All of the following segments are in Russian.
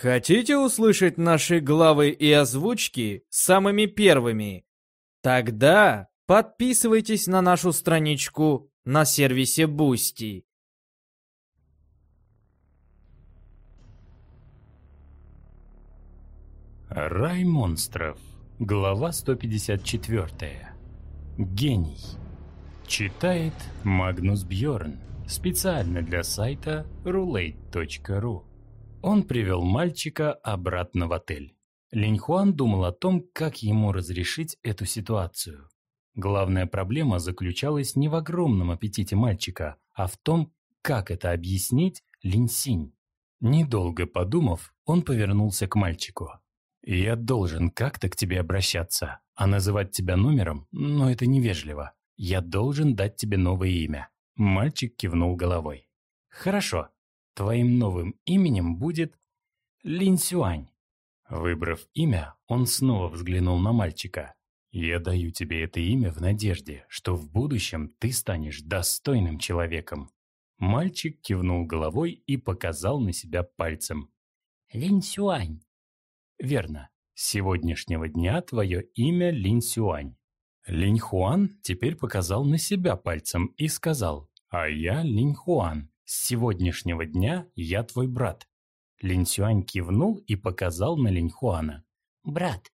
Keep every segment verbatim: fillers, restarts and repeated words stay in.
Хотите услышать наши главы и озвучки самыми первыми? Тогда подписывайтесь на нашу страничку на сервисе Boosty. Рай монстров. Глава сто пятьдесят четыре. Гений. Читает Магнус Бьорн. Специально для сайта рулейт точка ру. Он привел мальчика обратно в отель. Линьхуан думал о том, как ему разрешить эту ситуацию. Главная проблема заключалась не в огромном аппетите мальчика, а в том, как это объяснить Линьсинь. Недолго подумав, он повернулся к мальчику. «Я должен как-то к тебе обращаться, а называть тебя номером, ну это невежливо. Я должен дать тебе новое имя». Мальчик кивнул головой. «Хорошо, твоим новым именем будет Линьсюань». Выбрав имя, он снова взглянул на мальчика. «Я даю тебе это имя в надежде, что в будущем ты станешь достойным человеком». Мальчик кивнул головой и показал на себя пальцем. «Линьсюань». «Верно. С сегодняшнего дня твое имя Линьсюань». Линьхуан теперь показал на себя пальцем и сказал: «А я Линьхуан. С сегодняшнего дня я твой брат». Линьсюань кивнул и показал на Линьхуана. «Брат».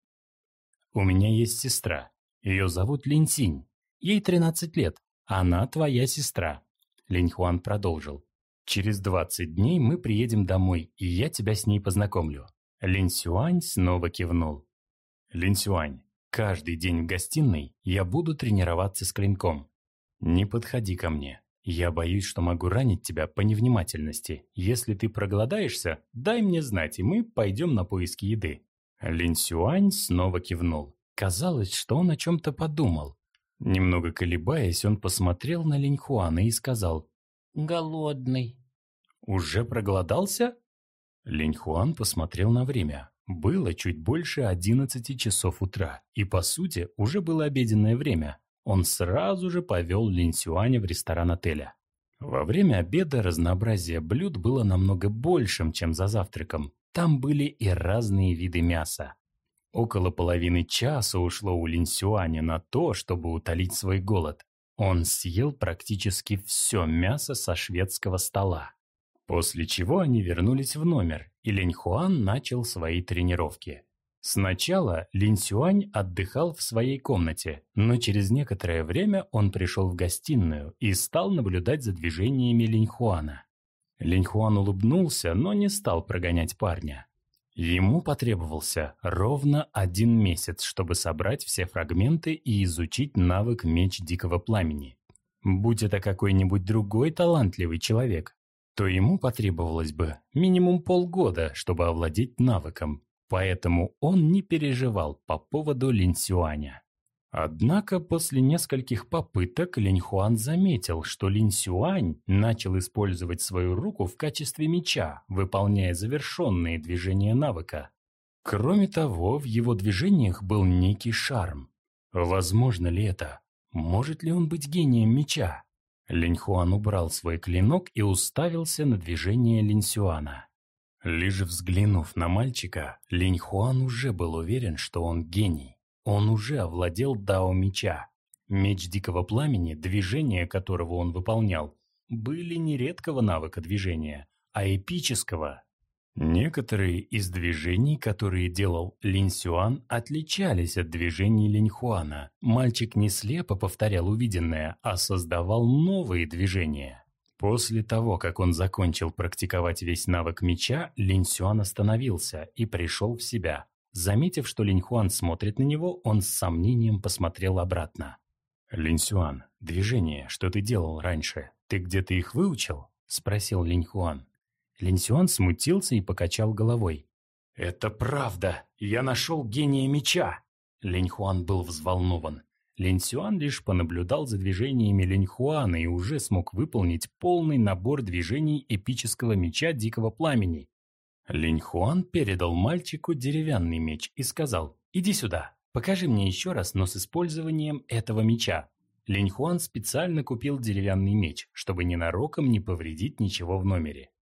«У меня есть сестра. Ее зовут Линьсинь. Ей тринадцать лет. Она твоя сестра». Линьхуан продолжил. «Через двадцать дней мы приедем домой, и я тебя с ней познакомлю». Линьсюань снова кивнул. «Линьсюань, каждый день в гостиной я буду тренироваться с клинком. Не подходи ко мне. Я боюсь, что могу ранить тебя по невнимательности. Если ты проголодаешься, дай мне знать, и мы пойдем на поиски еды». Линьсюань снова кивнул. Казалось, что он о чем-то подумал. Немного колебаясь, он посмотрел на Линьхуана и сказал: «Голодный». «Уже проголодался?» Линьхуан посмотрел на время. Было чуть больше одиннадцати часов утра, и, по сути, уже было обеденное время. Он сразу же повел Линьсюаня в ресторан отеля. Во время обеда разнообразие блюд было намного большим, чем за завтраком. Там были и разные виды мяса. Около половины часа ушло у Линьсюаня на то, чтобы утолить свой голод. Он съел практически все мясо со шведского стола. После чего они вернулись в номер, и Линьхуан начал свои тренировки. Сначала Линьсюань отдыхал в своей комнате, но через некоторое время он пришел в гостиную и стал наблюдать за движениями Линьхуана. Линьхуан улыбнулся, но не стал прогонять парня. Ему потребовался ровно один месяц, чтобы собрать все фрагменты и изучить навык меч дикого пламени. Будь это какой-нибудь другой талантливый человек, то ему потребовалось бы минимум полгода, чтобы овладеть навыком, поэтому он не переживал по поводу Линьсюаня. Однако после нескольких попыток Линьхуан заметил, что Линьсюань начал использовать свою руку в качестве меча, выполняя завершенные движения навыка. Кроме того, в его движениях был некий шарм. Возможно ли это? Может ли он быть гением меча? Линьхуан убрал свой клинок и уставился на движение Линьсюана. Лишь взглянув на мальчика, Линьхуан уже был уверен, что он гений. Он уже овладел дао меча. Меч дикого пламени, движения которого он выполнял, были не редкого навыка движения, а эпического. Некоторые из движений, которые делал Линьсюан, отличались от движений Линьхуана. Мальчик не слепо повторял увиденное, а создавал новые движения. После того, как он закончил практиковать весь навык меча, Линьсюан остановился и пришел в себя. Заметив, что Линьхуан смотрит на него, он с сомнением посмотрел обратно. «Линьсюан, движения, что ты делал раньше, ты где-то их выучил?» – спросил Линьхуан. Линьсюан смутился и покачал головой. «Это правда! Я нашел гения меча!» Линьхуан был взволнован. Линьсюан лишь понаблюдал за движениями Линьхуана и уже смог выполнить полный набор движений эпического меча дикого пламени. Линьхуан передал мальчику деревянный меч и сказал: «Иди сюда, покажи мне еще раз, но с использованием этого меча». Линьхуан специально купил деревянный меч, чтобы ненароком не повредить ничего в номере.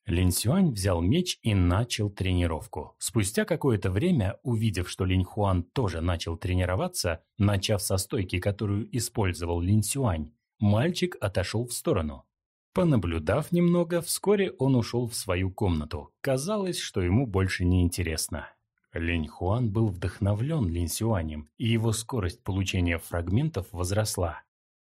Линь Сюань взял меч и начал тренировку. Спустя какое-то время, увидев, что Линь Хуан тоже начал тренироваться, начав со стойки, которую использовал Линь Сюань, мальчик отошел в сторону. Понаблюдав немного, вскоре он ушел в свою комнату. Казалось, что ему больше не интересно. Линь Хуан был вдохновлен Линь Сюанем, и его скорость получения фрагментов возросла.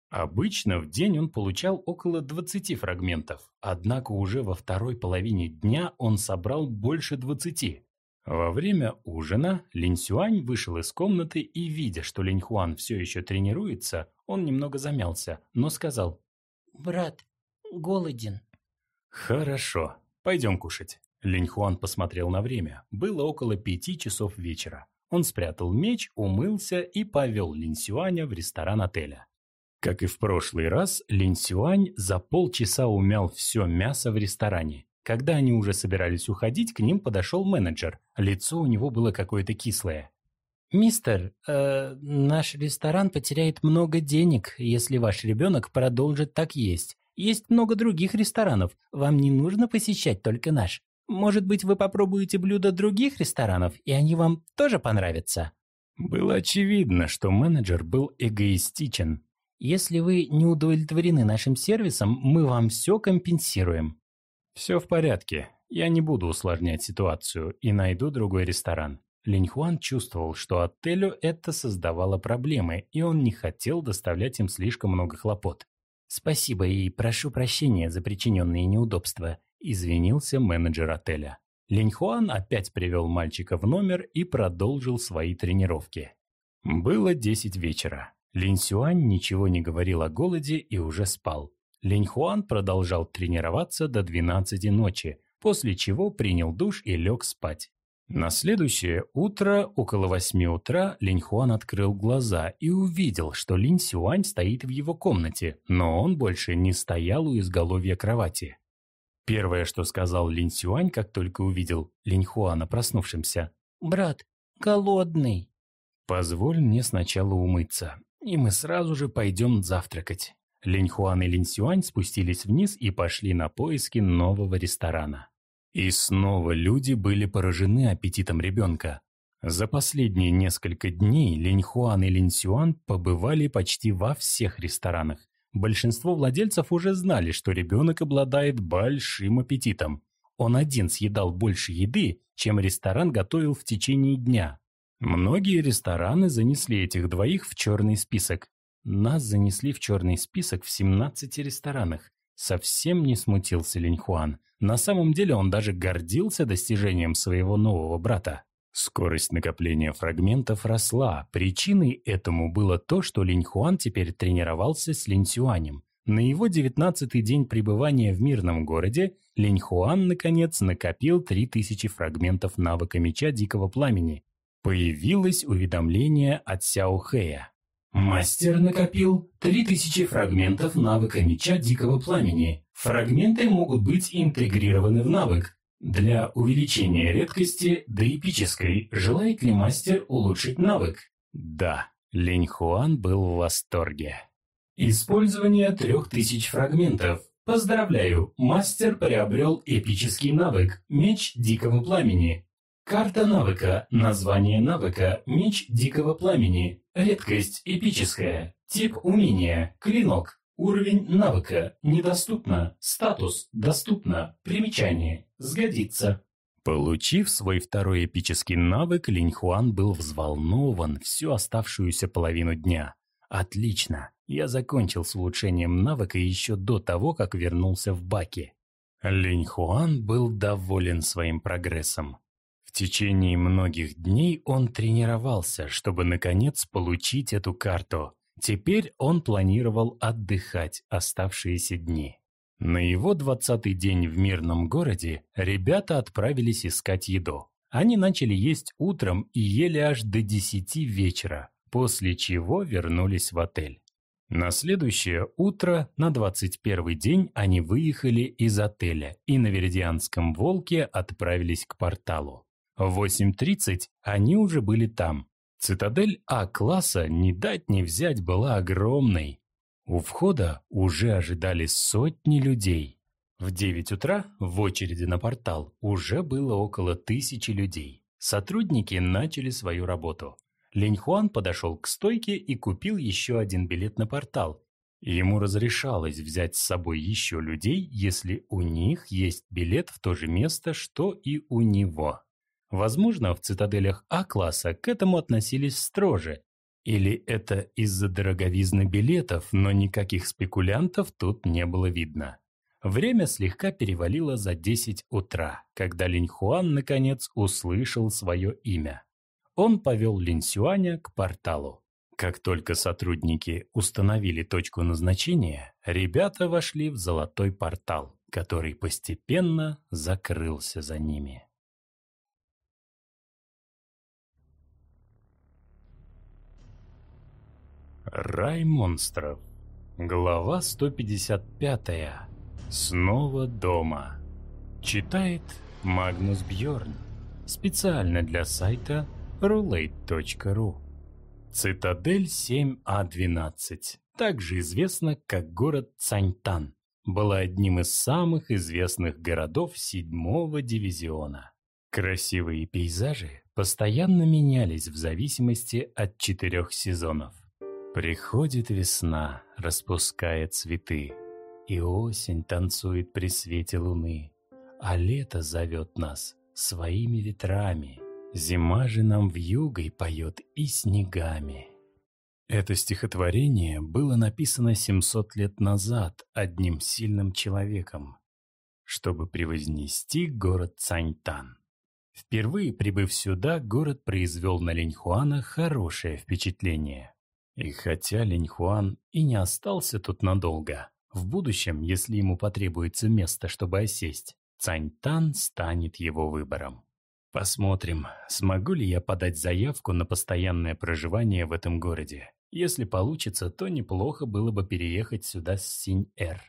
Обычно в день он получал около двадцати фрагментов, однако уже во второй половине дня он собрал больше двадцати. Во время ужина Линь Сюань вышел из комнаты и, видя, что Линь Хуан все еще тренируется, он немного замялся, но сказал: «Брат, голоден». «Хорошо, пойдем кушать». Линь Хуан посмотрел на время. Было около пяти часов вечера. Он спрятал меч, умылся и повел Линь Сюаня в ресторан отеля. Как и в прошлый раз, Линь Сюань за полчаса умял все мясо в ресторане. Когда они уже собирались уходить, к ним подошел менеджер. Лицо у него было какое-то кислое. «Мистер, э, наш ресторан потеряет много денег, если ваш ребенок продолжит так есть. Есть много других ресторанов, вам не нужно посещать только наш. Может быть, вы попробуете блюда других ресторанов, и они вам тоже понравятся?» Было очевидно, что менеджер был эгоистичен. «Если вы не удовлетворены нашим сервисом, мы вам все компенсируем». «Все в порядке. Я не буду усложнять ситуацию и найду другой ресторан». Линь Хуан чувствовал, что отелю это создавало проблемы, и он не хотел доставлять им слишком много хлопот. «Спасибо и прошу прощения за причиненные неудобства», – извинился менеджер отеля. Линь Хуан опять привел мальчика в номер и продолжил свои тренировки. Было десять вечера. Линь Сюань ничего не говорил о голоде и уже спал. Линь Хуан продолжал тренироваться до двенадцати ночи, после чего принял душ и лег спать. На следующее утро, около восьми утра, Линь Хуан открыл глаза и увидел, что Линь Сюань стоит в его комнате, но он больше не стоял у изголовья кровати. Первое, что сказал Линь Сюань, как только увидел Линь Хуана проснувшимся: «Брат, голодный». «Позволь мне сначала умыться, и мы сразу же пойдем завтракать». Линь Хуан и Линь Сюань спустились вниз и пошли на поиски нового ресторана. И снова люди были поражены аппетитом ребенка. За последние несколько дней Линь Хуан и Линь Сюань побывали почти во всех ресторанах. Большинство владельцев уже знали, что ребенок обладает большим аппетитом. Он один съедал больше еды, чем ресторан готовил в течение дня. Многие рестораны занесли этих двоих в черный список. Нас занесли в черный список в семнадцати ресторанах. Совсем не смутился Линь Хуан. На самом деле он даже гордился достижением своего нового брата. Скорость накопления фрагментов росла. Причиной этому было то, что Линь Хуан теперь тренировался с Линь Сюанем. На его девятнадцатый день пребывания в мирном городе Линь Хуан, наконец, накопил три тысячи фрагментов навыка меча Дикого Пламени. Появилось уведомление от Сяо Хэя. Мастер накопил три тысячи фрагментов навыка меча Дикого Пламени. Фрагменты могут быть интегрированы в навык. Для увеличения редкости до эпической желает ли мастер улучшить навык? Да, Линь Хуан был в восторге. Использование трех тысяч фрагментов. Поздравляю, мастер приобрел эпический навык Меч Дикого Пламени. Карта навыка. Название навыка Меч Дикого Пламени. Редкость эпическая. Тип умения Клинок. Уровень навыка недоступно. Статус доступно. Примечание сгодится. Получив свой второй эпический навык, Линь Хуан был взволнован всю оставшуюся половину дня. Отлично, я закончил с улучшением навыка еще до того, как вернулся в Баки. Линь Хуан был доволен своим прогрессом. В течение многих дней он тренировался, чтобы наконец получить эту карту. Теперь он планировал отдыхать оставшиеся дни. На его двадцатый день в мирном городе ребята отправились искать еду. Они начали есть утром и ели аж до десяти вечера, после чего вернулись в отель. На следующее утро, на двадцать первый день, они выехали из отеля и на Веридианском Волке отправились к порталу. В восемь тридцать они уже были там. Цитадель А-класса не дать не взять была огромной. У входа уже ожидали сотни людей. В девять утра в очереди на портал уже было около тысячи людей. Сотрудники начали свою работу. Линьхуан подошел к стойке и купил еще один билет на портал. Ему разрешалось взять с собой еще людей, если у них есть билет в то же место, что и у него. Возможно, в цитаделях А-класса к этому относились строже. Или это из-за дороговизны билетов, но никаких спекулянтов тут не было видно. Время слегка перевалило за десять утра, когда Линьхуан наконец услышал свое имя. Он повел Линьсюаня к порталу. Как только сотрудники установили точку назначения, ребята вошли в золотой портал, который постепенно закрылся за ними. Рай монстров. Глава сто пятьдесят пятая. Снова дома. Читает Магнус Бьорн. Специально для сайта рулейт точка ру. Цитадель семь А двенадцать, также известна как город Цаньтан, была одним из самых известных городов седьмого дивизиона. Красивые пейзажи постоянно менялись в зависимости от четырех сезонов. Приходит весна, распуская цветы, и осень танцует при свете луны, а лето зовет нас своими ветрами, зима же нам вьюгой поет и снегами. Это стихотворение было написано семьсот лет назад одним сильным человеком, чтобы превознести город Цаньтан. Впервые прибыв сюда, город произвел на Линьхуана хорошее впечатление. И хотя Линьхуан и не остался тут надолго, в будущем, если ему потребуется место, чтобы осесть, Цаньтан станет его выбором. Посмотрим, смогу ли я подать заявку на постоянное проживание в этом городе. Если получится, то неплохо было бы переехать сюда с Синь-Эр.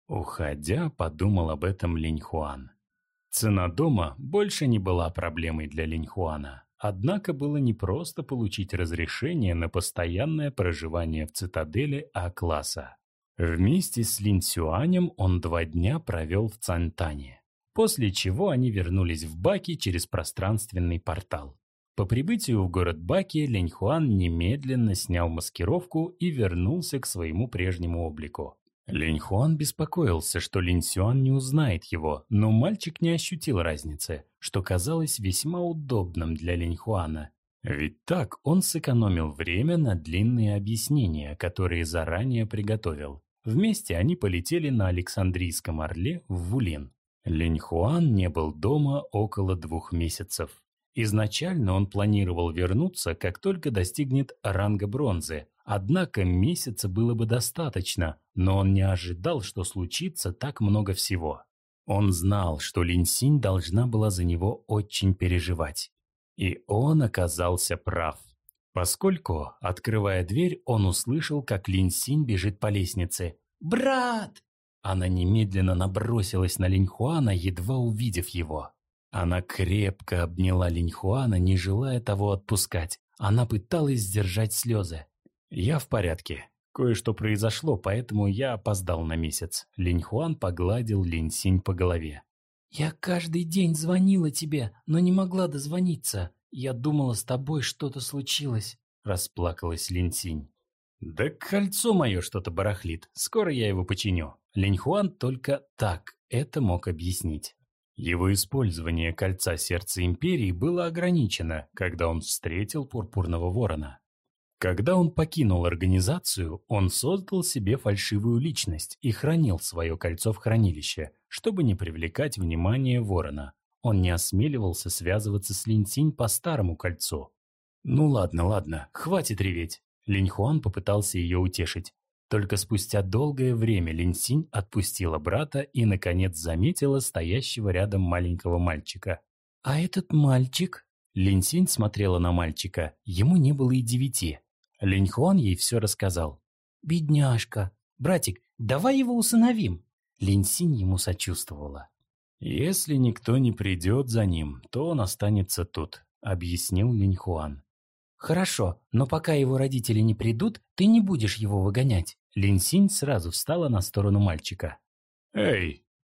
Уходя, подумал об этом Линьхуан. Цена дома больше не была проблемой для Линьхуана. Однако было непросто получить разрешение на постоянное проживание в цитадели А-класса. Вместе с Лин Сюанем он два дня провел в Цаньтане, после чего они вернулись в Баки через пространственный портал. По прибытию в город Баки Линьхуан немедленно снял маскировку и вернулся к своему прежнему облику. Линьхуан беспокоился, что Лин Сюань не узнает его, но мальчик не ощутил разницы, что казалось весьма удобным для Линьхуана. Ведь так он сэкономил время на длинные объяснения, которые заранее приготовил. Вместе они полетели на Александрийском орле в Вулин. Линьхуан не был дома около двух месяцев. Изначально он планировал вернуться, как только достигнет ранга бронзы. Однако месяца было бы достаточно, но он не ожидал, что случится так много всего. Он знал, что Линьсинь должна была за него очень переживать. И он оказался прав. Поскольку, открывая дверь, он услышал, как Линьсинь бежит по лестнице. «Брат!» Она немедленно набросилась на Линьхуана, едва увидев его. Она крепко обняла Линьхуана, не желая того отпускать. Она пыталась сдержать слезы. «Я в порядке. Кое-что произошло, поэтому я опоздал на месяц». Линьхуан погладил Линьсинь по голове. «Я каждый день звонила тебе, но не могла дозвониться. Я думала, с тобой что-то случилось», – расплакалась Линьсинь. «Да кольцо мое что-то барахлит. Скоро я его починю». Линьхуан только так это мог объяснить. Его использование кольца сердца империи было ограничено, когда он встретил Пурпурного Ворона. Когда он покинул организацию, он создал себе фальшивую личность и хранил свое кольцо в хранилище, чтобы не привлекать внимание Ворона. Он не осмеливался связываться с Линьсинь по старому кольцу. «Ну ладно, ладно, хватит реветь». Линьхуан попытался ее утешить. Только спустя долгое время Линьсинь отпустила брата и, наконец, заметила стоящего рядом маленького мальчика. «А этот мальчик?» Линьсинь смотрела на мальчика. Ему не было и девяти. Линьхуан ей все рассказал. «Бедняжка! Братик, давай его усыновим!» Линьсинь ему сочувствовала. «Если никто не придет за ним, то он останется тут», — объяснил Линьхуан. «Хорошо, но пока его родители не придут, ты не будешь его выгонять». Линьсинь сразу встала на сторону мальчика. «Эй,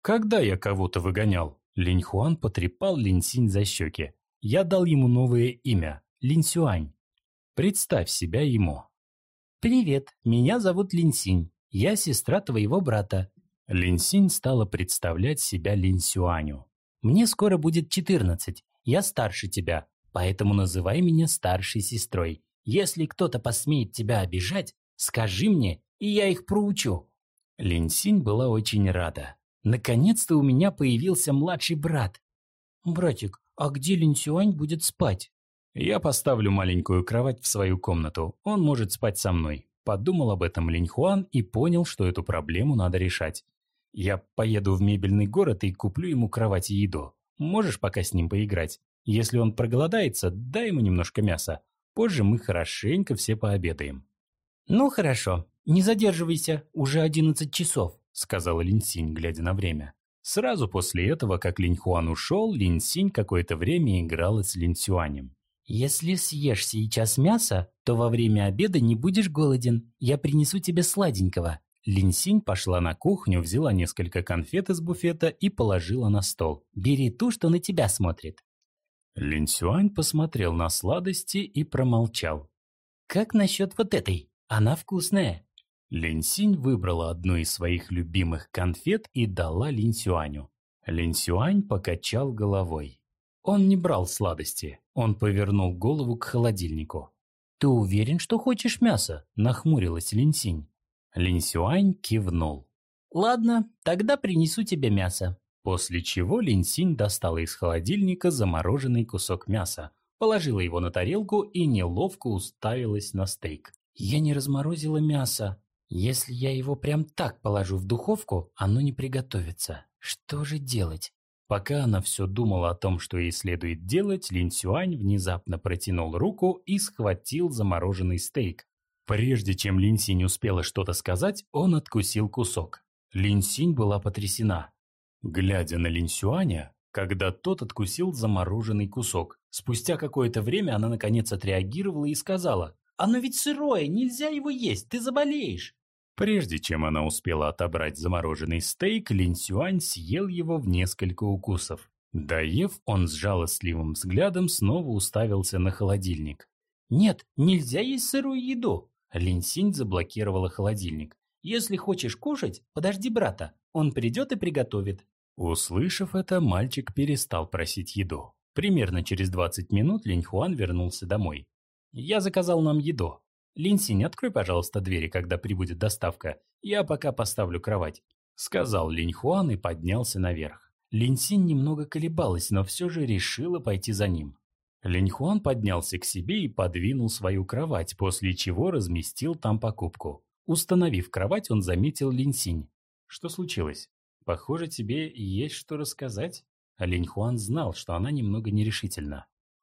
Когда я кого-то выгонял? Линьхуан потрепал Линьсинь за щеки. Я дал ему новое имя – Линьсюань. Представь себя ему. «Привет, меня зовут Линьсинь. Я сестра твоего брата». Линьсинь стала представлять себя Линьсюаню. «Мне скоро будет четырнадцать. Я старше тебя, поэтому называй меня старшей сестрой. Если кто-то посмеет тебя обижать, скажи мне, и я их проучу». Линьсинь была очень рада. Наконец-то у меня появился младший брат. «Братик, а где Линьсюань будет спать?» Я поставлю маленькую кровать в свою комнату. Он может спать со мной. Подумал об этом Линьхуан и понял, что эту проблему надо решать. Я поеду в мебельный город и куплю ему кровать и еду. Можешь пока с ним поиграть? Если он проголодается, дай ему немножко мяса. Позже мы хорошенько все пообедаем. «Ну хорошо, не задерживайся, уже одиннадцать часов», — сказала Линьсинь, глядя на время. Сразу после этого, как Линьхуан ушел, Линьсинь какое-то время играла с Линьсюанем. «Если съешь сейчас мясо, то во время обеда не будешь голоден. Я принесу тебе сладенького». Линьсинь пошла на кухню, взяла несколько конфет из буфета и положила на стол. «Бери ту, что на тебя смотрит». Линьсюань посмотрел на сладости и промолчал. «Как насчет вот этой? Она вкусная». Линьсинь выбрала одну из своих любимых конфет и дала Линьсюаню. Линьсюань покачал головой. Он не брал сладости. Он повернул голову к холодильнику. «Ты уверен, что хочешь мясо?» – нахмурилась Линьсинь. Линьсюань кивнул. «Ладно, тогда принесу тебе мясо». После чего Линьсинь достала из холодильника замороженный кусок мяса, положила его на тарелку и неловко уставилась на стейк. «Я не разморозила мясо. Если я его прям так положу в духовку, оно не приготовится. Что же делать?» Пока она все думала о том, что ей следует делать, Линьсюань внезапно протянул руку и схватил замороженный стейк. Прежде чем Линьсинь успела что-то сказать, он откусил кусок. Линьсинь была потрясена. Глядя на Линьсюаня, когда тот откусил замороженный кусок, спустя какое-то время она наконец отреагировала и сказала: «Оно ведь сырое, нельзя его есть, ты заболеешь». Прежде чем она успела отобрать замороженный стейк, Линьсюань съел его в несколько укусов. Доев, он с жалостливым взглядом снова уставился на холодильник. «Нет, нельзя есть сырую еду». Линьсинь заблокировала холодильник. «Если хочешь кушать, подожди брата, он придет и приготовит». Услышав это, мальчик перестал просить еду. Примерно через двадцать минут Линьхуан вернулся домой. «Я заказал нам еду. Линьсинь, открой, пожалуйста, двери, когда прибудет доставка. Я пока поставлю кровать», — сказал Линьхуан и поднялся наверх. Линьсинь немного колебалась, но все же решила пойти за ним. Линьхуан поднялся к себе и подвинул свою кровать, после чего разместил там покупку. Установив кровать, он заметил Линьсинь. «Что случилось? Похоже, тебе есть что рассказать?» А Линьхуан знал, что она немного нерешительна.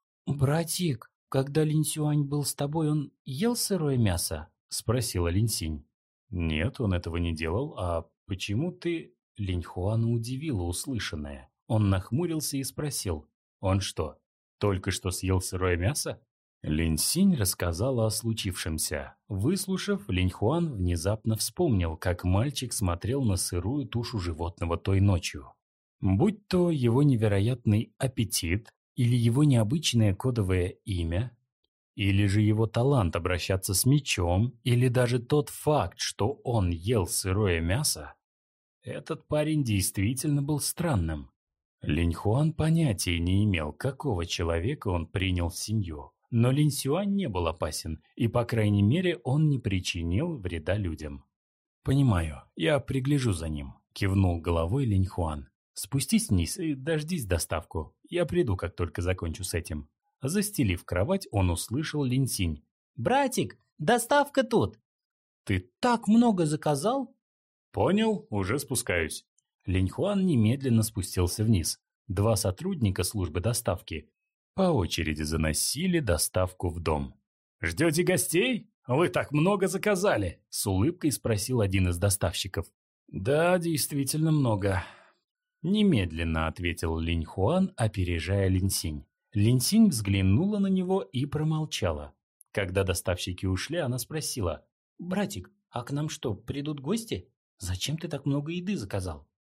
«Братик, когда Линьсюань был с тобой, он ел сырое мясо?» – спросила Линьсинь. «Нет, он этого не делал. А почему ты...» Линьхуана удивило услышанное. Он нахмурился и спросил: «Он что, только что съел сырое мясо?» Линьсинь рассказала о случившемся. Выслушав, Линьхуан внезапно вспомнил, как мальчик смотрел на сырую тушу животного той ночью. Будь то его невероятный аппетит, или его необычное кодовое имя, или же его талант обращаться с мечом, или даже тот факт, что он ел сырое мясо, этот парень действительно был странным. Линьхуан понятия не имел, какого человека он принял в семью, но Линьсюань не был опасен, и, по крайней мере, он не причинил вреда людям. «Понимаю, я пригляжу за ним», – кивнул головой Линьхуан. «Спустись вниз и дождись доставку. Я приду, как только закончу с этим». Застелив кровать, он услышал Линьсинь. «Братик, доставка тут!» «Ты так много заказал?» «Понял, уже спускаюсь». Линьхуан немедленно спустился вниз. Два сотрудника службы доставки по очереди заносили доставку в дом. «Ждете гостей? Вы так много заказали!» – с улыбкой спросил один из доставщиков. «Да, действительно много». Немедленно ответил Линьхуан, опережая Линьсинь. Линьсинь взглянула на него и промолчала. Когда доставщики ушли, она спросила: «Братик, а к нам что, придут гости? Зачем ты так много еды заказал?»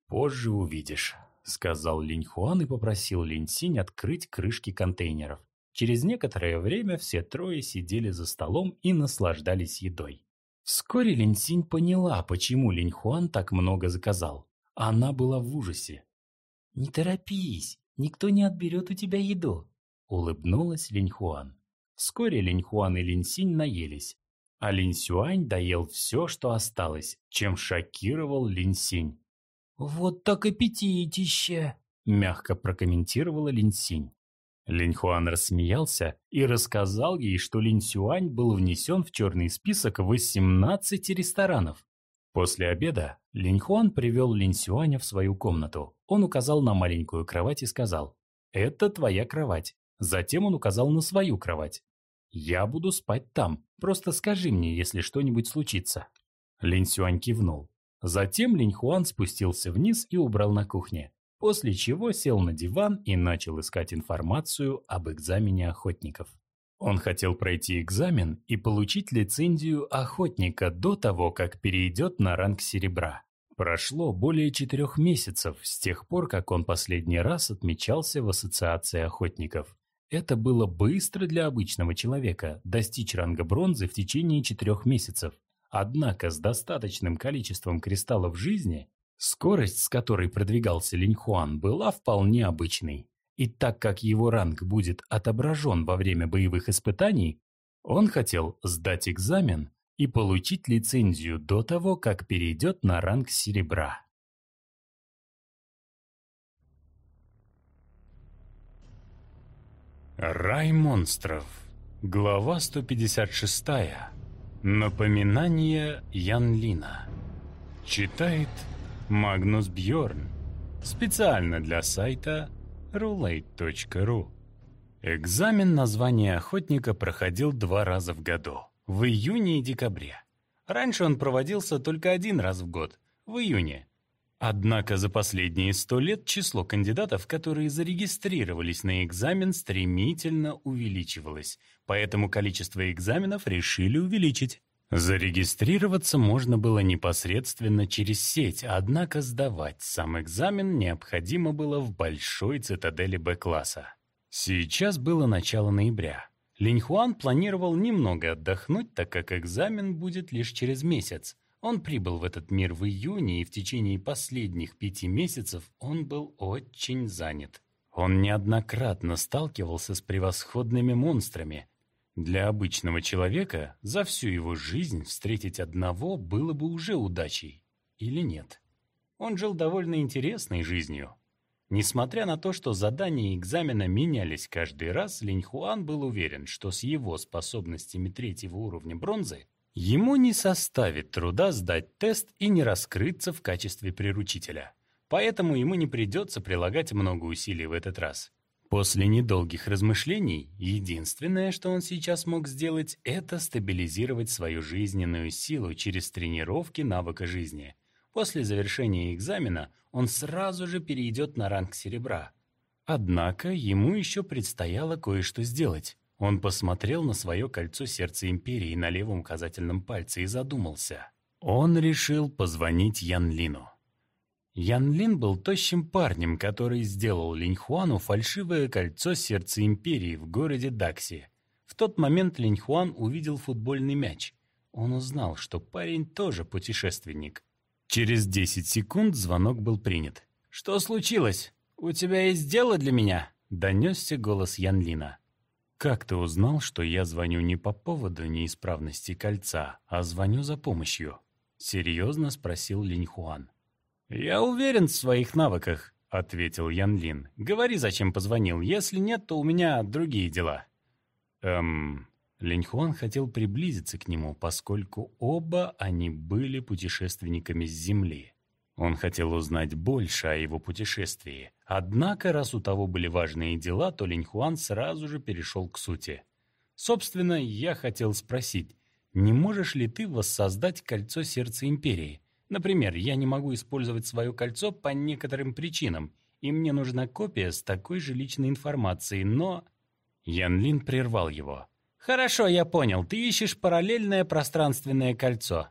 «Позже увидишь», — сказал Линьхуан и попросил Линьсинь открыть крышки контейнеров. Через некоторое время все трое сидели за столом и наслаждались едой. Вскоре Линьсинь поняла, почему Линьхуан так много заказал. Она была в ужасе. «Не торопись, никто не отберет у тебя еду», — улыбнулась Линьхуан. Вскоре Линьхуан и Линьсинь наелись, а Линьсюань доел все, что осталось, чем шокировал Линьсинь. «Вот так аппетитище!» — мягко прокомментировала Линьсинь. Линьхуан рассмеялся и рассказал ей, что Линьсюань был внесен в черный список восемнадцати ресторанов. После обеда Линьхуан привел Линьсюаня в свою комнату. Он указал на маленькую кровать и сказал: «Это твоя кровать». Затем он указал на свою кровать. «Я буду спать там, просто скажи мне, если что-нибудь случится». Линьсюань кивнул. Затем Линьхуан спустился вниз и убрал на кухне, после чего сел на диван и начал искать информацию об экзамене охотников. Он хотел пройти экзамен и получить лицензию охотника до того, как перейдет на ранг серебра. Прошло более четырех месяцев с тех пор, как он последний раз отмечался в ассоциации охотников. Это было быстро для обычного человека достичь ранга бронзы в течение четырех месяцев. Однако с достаточным количеством кристаллов жизни скорость, с которой продвигался Линьхуан, была вполне обычной. И так как его ранг будет отображен во время боевых испытаний, он хотел сдать экзамен и получить лицензию до того, как перейдет на ранг серебра. Рай монстров. Глава сто пятьдесят шесть. Напоминание Янлина. Читает Магнус Бьорн. Специально для сайта рулейт точка ру. Экзамен на звание охотника проходил два раза в году, в июне и декабре. Раньше он проводился только один раз в год, в июне. Однако за последние сто лет число кандидатов, которые зарегистрировались на экзамен, стремительно увеличивалось, поэтому количество экзаменов решили увеличить. Зарегистрироваться можно было непосредственно через сеть, однако сдавать сам экзамен необходимо было в большой цитадели Б-класса. Сейчас было начало ноября. Линьхуан планировал немного отдохнуть, так как экзамен будет лишь через месяц. Он прибыл в этот мир в июне, и в течение последних пяти месяцев он был очень занят. Он неоднократно сталкивался с превосходными монстрами. Для обычного человека за всю его жизнь встретить одного было бы уже удачей. Или нет? Он жил довольно интересной жизнью. Несмотря на то, что задания экзамена менялись каждый раз, Линьхуан был уверен, что с его способностями третьего уровня бронзы ему не составит труда сдать тест и не раскрыться в качестве приручителя. Поэтому ему не придется прилагать много усилий в этот раз. После недолгих размышлений, единственное, что он сейчас мог сделать, это стабилизировать свою жизненную силу через тренировки навыка жизни. После завершения экзамена он сразу же перейдет на ранг серебра. Однако ему еще предстояло кое-что сделать. Он посмотрел на свое кольцо сердца Империи на левом указательном пальце и задумался. Он решил позвонить Янлину. Янлин был тощим парнем, который сделал Линьхуану фальшивое кольцо сердца Империи в городе Дакси. В тот момент Линьхуан увидел футбольный мяч. Он узнал, что парень тоже путешественник. Через десять секунд звонок был принят. «Что случилось? У тебя есть дело для меня?» – донесся голос Янлина. «Как ты узнал, что я звоню не по поводу неисправности кольца, а звоню за помощью?» – серьезно спросил Линьхуан. «Я уверен в своих навыках», — ответил Янлин. «Говори, зачем позвонил. Если нет, то у меня другие дела». Эм... Линьхуан хотел приблизиться к нему, поскольку оба они были путешественниками с Земли. Он хотел узнать больше о его путешествии. Однако, раз у того были важные дела, то Линьхуан сразу же перешел к сути. «Собственно, я хотел спросить, не можешь ли ты воссоздать кольцо сердца Империи? Например, я не могу использовать свое кольцо по некоторым причинам, и мне нужна копия с такой же личной информацией, но...» Янлин прервал его. «Хорошо, я понял, ты ищешь параллельное пространственное кольцо».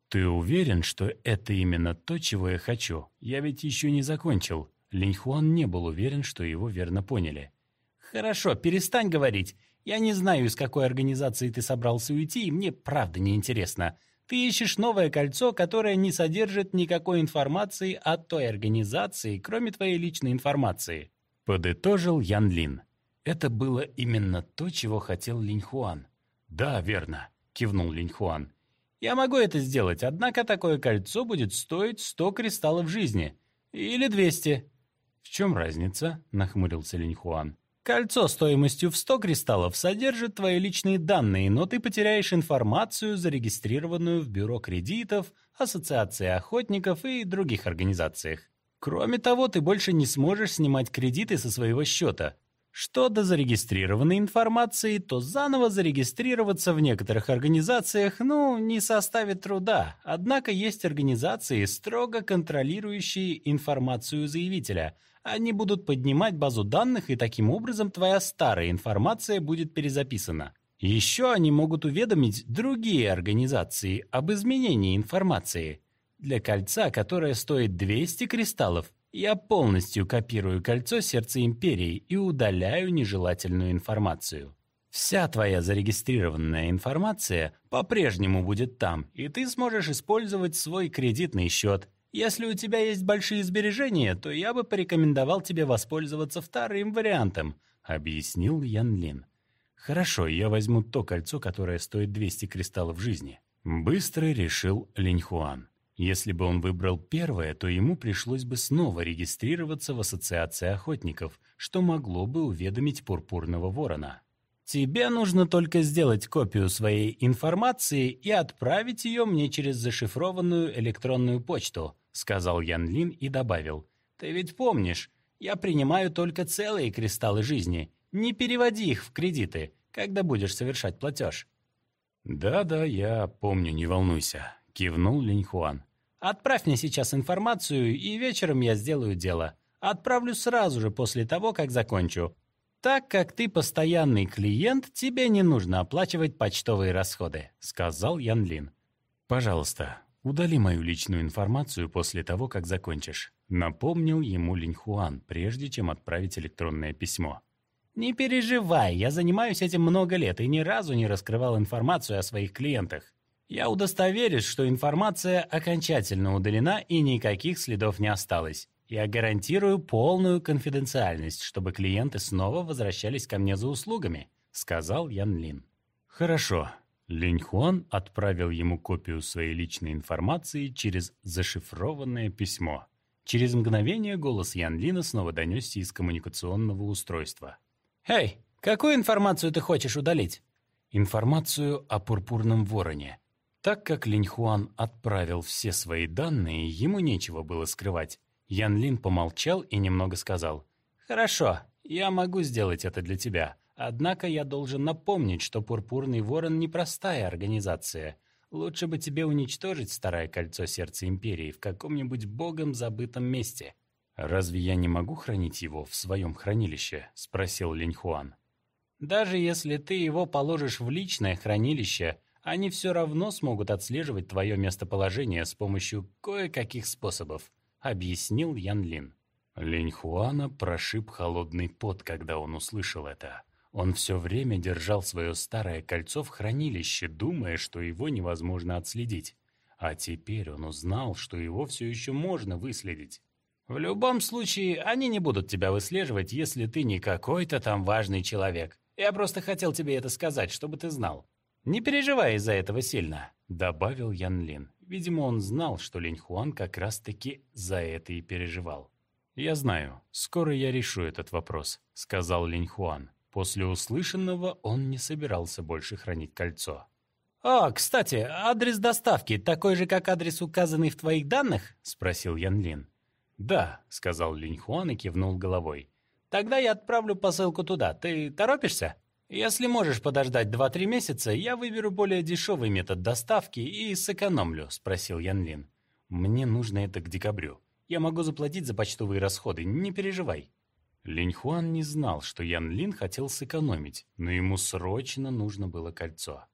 «Ты уверен, что это именно то, чего я хочу? Я ведь еще не закончил». Линьхуан не был уверен, что его верно поняли. «Хорошо, перестань говорить. Я не знаю, из какой организации ты собрался уйти, и мне правда не интересно. Ты ищешь новое кольцо, которое не содержит никакой информации о той организации, кроме твоей личной информации». Подытожил Ян Лин. Это было именно то, чего хотел Линьхуан. «Да, верно», — кивнул Линьхуан. «Я могу это сделать, однако такое кольцо будет стоить сто кристаллов жизни. Или двести». «В чем разница?» — нахмурился Линьхуан. «Кольцо стоимостью в сто кристаллов содержит твои личные данные, но ты потеряешь информацию, зарегистрированную в Бюро кредитов, Ассоциации охотников и других организациях. Кроме того, ты больше не сможешь снимать кредиты со своего счета. Что до зарегистрированной информации, то заново зарегистрироваться в некоторых организациях, ну, не составит труда. Однако есть организации, строго контролирующие информацию заявителя. Они будут поднимать базу данных, и таким образом твоя старая информация будет перезаписана. Еще они могут уведомить другие организации об изменении информации. Для кольца, которое стоит двести кристаллов, я полностью копирую кольцо сердца Империи и удаляю нежелательную информацию. Вся твоя зарегистрированная информация по-прежнему будет там, и ты сможешь использовать свой кредитный счет. Если у тебя есть большие сбережения, то я бы порекомендовал тебе воспользоваться вторым вариантом», — объяснил Ян Лин. «Хорошо, я возьму то кольцо, которое стоит двести кристаллов жизни», — быстро решил Линьхуан. Если бы он выбрал первое, то ему пришлось бы снова регистрироваться в Ассоциации охотников, что могло бы уведомить Пурпурного Ворона. «Тебе нужно только сделать копию своей информации и отправить ее мне через зашифрованную электронную почту», — сказал Ян Лин и добавил. «Ты ведь помнишь, я принимаю только целые кристаллы жизни. Не переводи их в кредиты, когда будешь совершать платеж». «Да-да, я помню, не волнуйся», — кивнул Линьхуан. «Отправь мне сейчас информацию, и вечером я сделаю дело. Отправлю сразу же после того, как закончу. Так как ты постоянный клиент, тебе не нужно оплачивать почтовые расходы», — сказал Ян Лин. «Пожалуйста, удали мою личную информацию после того, как закончишь», — напомнил ему Линьхуан, прежде чем отправить электронное письмо. «Не переживай, я занимаюсь этим много лет и ни разу не раскрывал информацию о своих клиентах. Я удостоверюсь, что информация окончательно удалена и никаких следов не осталось. Я гарантирую полную конфиденциальность, чтобы клиенты снова возвращались ко мне за услугами», — сказал Ян Лин. «Хорошо». Линьхуан отправил ему копию своей личной информации через зашифрованное письмо. Через мгновение голос Ян Лина снова донесся из коммуникационного устройства. «Эй, какую информацию ты хочешь удалить?» «Информацию о Пурпурном Вороне». Так как Линьхуан отправил все свои данные, ему нечего было скрывать. Ян Лин помолчал и немного сказал. «Хорошо, я могу сделать это для тебя. Однако я должен напомнить, что Пурпурный Ворон непростая организация. Лучше бы тебе уничтожить старое кольцо сердца Империи в каком-нибудь богом забытом месте». «Разве я не могу хранить его в своем хранилище?» — спросил Линьхуан. «Даже если ты его положишь в личное хранилище, они все равно смогут отслеживать твое местоположение с помощью кое-каких способов», — объяснил Ян Лин. Линьхуана прошиб холодный пот, когда он услышал это. Он все время держал свое старое кольцо в хранилище, думая, что его невозможно отследить. А теперь он узнал, что его все еще можно выследить. «В любом случае, они не будут тебя выслеживать, если ты не какой-то там важный человек. Я просто хотел тебе это сказать, чтобы ты знал. Не переживай из-за этого сильно», — добавил Ян Лин. Видимо, он знал, что Линьхуан как раз-таки за это и переживал. «Я знаю, скоро я решу этот вопрос», — сказал Линьхуан. После услышанного он не собирался больше хранить кольцо. «О, кстати, адрес доставки такой же, как адрес, указанный в твоих данных?» — спросил Ян Лин. «Да», — сказал Линьхуан и кивнул головой. «Тогда я отправлю посылку туда. Ты торопишься? Если можешь подождать два-три месяца, я выберу более дешевый метод доставки и сэкономлю», — спросил Ян Лин. «Мне нужно это к декабрю. Я могу заплатить за почтовые расходы, не переживай». Линьхуан не знал, что Ян Лин хотел сэкономить, но ему срочно нужно было кольцо.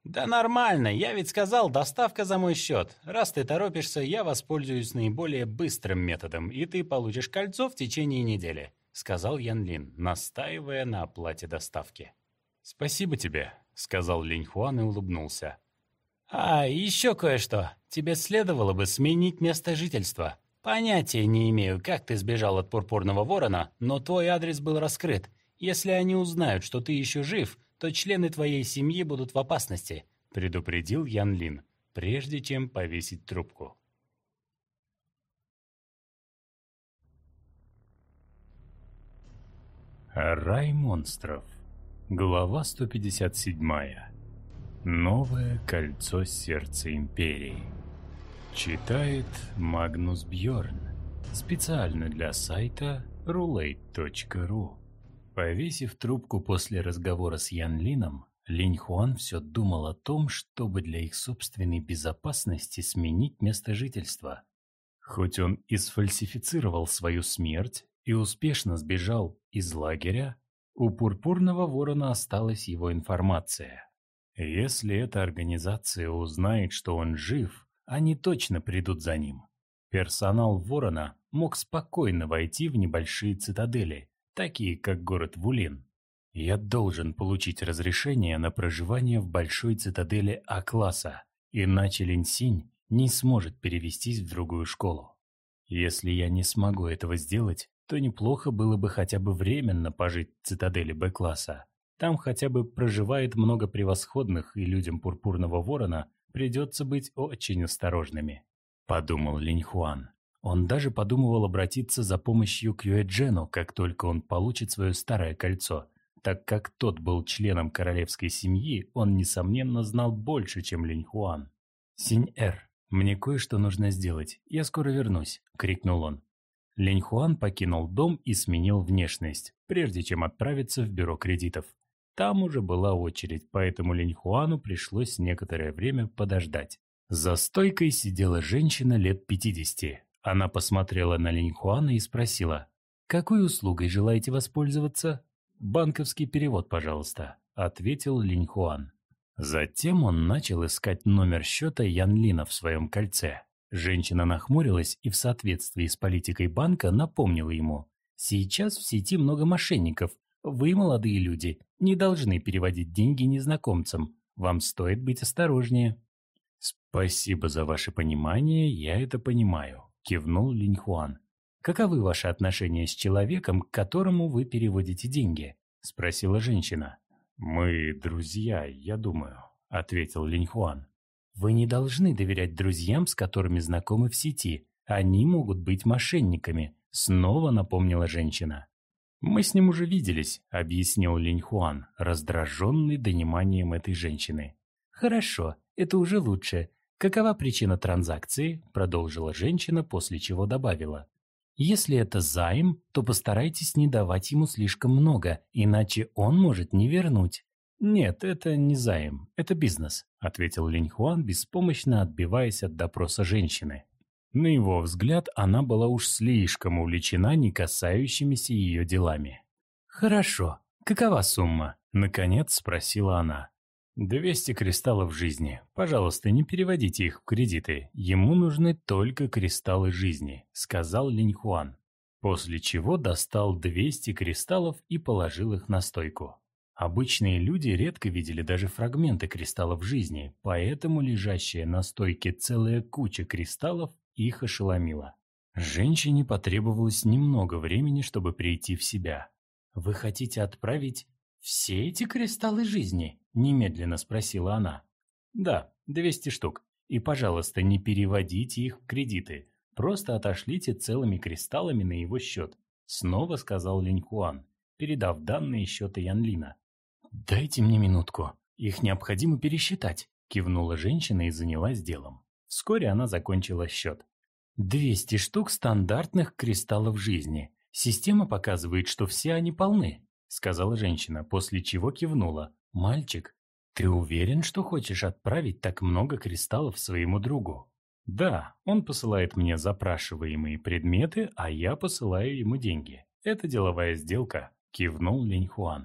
«Да нормально, я ведь сказал, доставка за мой счет. Раз ты торопишься, я воспользуюсь наиболее быстрым методом, и ты получишь кольцо в течение недели», — сказал Ян Лин, настаивая на оплате доставки. «Спасибо тебе», — сказал Линь Хуан и улыбнулся. «А, еще кое-что. Тебе следовало бы сменить место жительства. Понятия не имею, как ты сбежал от Пурпурного Ворона, но твой адрес был раскрыт. Если они узнают, что ты еще жив, то члены твоей семьи будут в опасности», — предупредил Ян Лин, прежде чем повесить трубку. Рай монстров. Глава сто пятьдесят семь. Новое кольцо сердца империи. Читает Магнус Бьорн. Специально для сайта рулейт точка ру. Повесив трубку после разговора с Ян Лином, Линь Хуан все думал о том, чтобы для их собственной безопасности сменить место жительства. Хоть он и сфальсифицировал свою смерть и успешно сбежал из лагеря, у Пурпурного Ворона осталась его информация. Если эта организация узнает, что он жив, они точно придут за ним. Персонал Ворона мог спокойно войти в небольшие цитадели, такие как город Вулин. Я должен получить разрешение на проживание в большой цитадели А-класса, иначе Линь Синь не сможет перевестись в другую школу. Если я не смогу этого сделать, то неплохо было бы хотя бы временно пожить в цитадели Б-класса. Там хотя бы проживает много превосходных, и людям Пурпурного Ворона придется быть очень осторожными, подумал Линь Хуан. Он даже подумывал обратиться за помощью к Юэджену, как только он получит свое старое кольцо. Так как тот был членом королевской семьи, он, несомненно, знал больше, чем Линь Хуан. «Синь-эр, мне кое-что нужно сделать, я скоро вернусь», — крикнул он. Линь Хуан покинул дом и сменил внешность, прежде чем отправиться в бюро кредитов. Там уже была очередь, поэтому Линь Хуану пришлось некоторое время подождать. За стойкой сидела женщина лет пятидесяти. Она посмотрела на Линь Хуана и спросила: «Какой услугой желаете воспользоваться?» «Банковский перевод, пожалуйста», — ответил Линь Хуан. Затем он начал искать номер счета Ян Лина в своем кольце. Женщина нахмурилась и в соответствии с политикой банка напомнила ему: «Сейчас в сети много мошенников. Вы, молодые люди, не должны переводить деньги незнакомцам. Вам стоит быть осторожнее». «Спасибо за ваше понимание, я это понимаю», — кивнул Линь Хуан. «Каковы ваши отношения с человеком, к которому вы переводите деньги?» — спросила женщина. «Мы друзья, я думаю», — ответил Линь Хуан. «Вы не должны доверять друзьям, с которыми знакомы в сети. Они могут быть мошенниками», — снова напомнила женщина. «Мы с ним уже виделись», — объяснил Линь Хуан, раздраженный дониманием этой женщины. «Хорошо, это уже лучше. Какова причина транзакции?» — продолжила женщина, после чего добавила. «Если это займ, то постарайтесь не давать ему слишком много, иначе он может не вернуть». «Нет, это не займ, это бизнес», — ответил Линь Хуан, беспомощно отбиваясь от допроса женщины. На его взгляд, она была уж слишком увлечена не касающимися ее делами. «Хорошо. Какова сумма?» — наконец спросила она. «двести кристаллов жизни. Пожалуйста, не переводите их в кредиты. Ему нужны только кристаллы жизни», — сказал Линь Хуан. После чего достал двести кристаллов и положил их на стойку. Обычные люди редко видели даже фрагменты кристаллов жизни, поэтому лежащая на стойке целая куча кристаллов их ошеломила. Женщине потребовалось немного времени, чтобы прийти в себя. «Вы хотите отправить все эти кристаллы жизни?» – немедленно спросила она. «Да, двести штук. И, пожалуйста, не переводите их в кредиты. Просто отошлите целыми кристаллами на его счет», – снова сказал Линь Хуан, передав данные счета Ян Лина. «Дайте мне минутку. Их необходимо пересчитать», – кивнула женщина и занялась делом. Вскоре она закончила счет. «двести штук стандартных кристаллов жизни. Система показывает, что все они полны», — сказала женщина, после чего кивнула. «Мальчик, ты уверен, что хочешь отправить так много кристаллов своему другу?» «Да, он посылает мне запрашиваемые предметы, а я посылаю ему деньги. Это деловая сделка», — кивнул Линь Хуан.